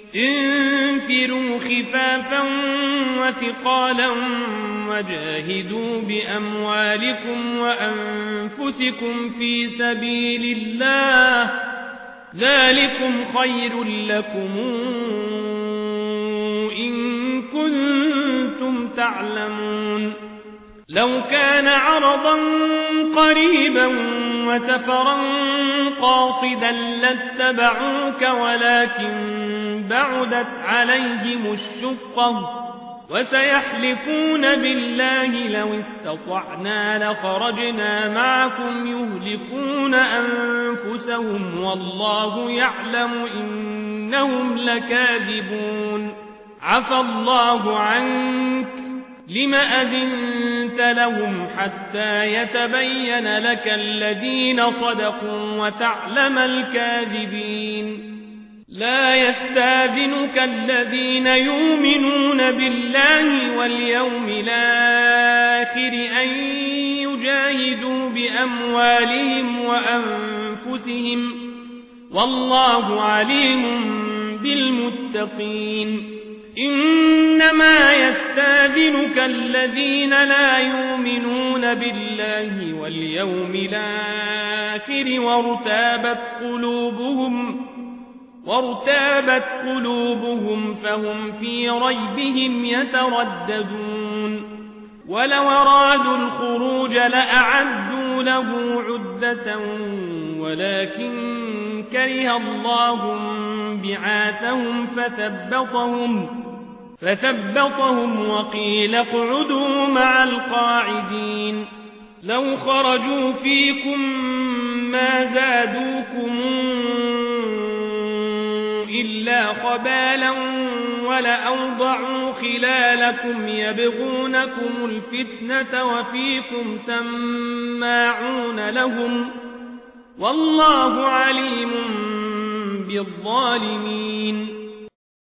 انفروا خفافا وثقالا وجاهدوا بأموالكم وأنفسكم في سبيل الله ذلكم خير لكم إن كنتم تعلمون لو كان عرضا قريبا وسفرا قاصدا لاتبعوك ولكن بعدت عليهم الشقة وسيحلفون بالله لو استطعنا لخرجنا معكم يهلكون أنفسهم والله يعلم إنهم لكاذبون عفى الله عنك لم أذنت لهم حتى يتبين لك الذين صدقوا وتعلم الكاذبين لا يستاذنك الذين يؤمنون بالله واليوم الآخر أن يجاهدوا بأموالهم وأنفسهم والله عليم بالمتقين إنما يستاذنك الذين لا يؤمنون بالله واليوم الآخر وارتابت قلوبهم فهم في ريبهم يترددون ولو أرادوا الخروج لأعدوا له عدة ولكن كره الله بعاثهم فثبطهم وقيل اقعدوا مع القاعدين لو خرجوا فيكم ما زادوكم إلا خبالا ولأوضعوا خلالكم يبغونكم الفتنة وفيكم سماعون لهم والله عليم بالظالمين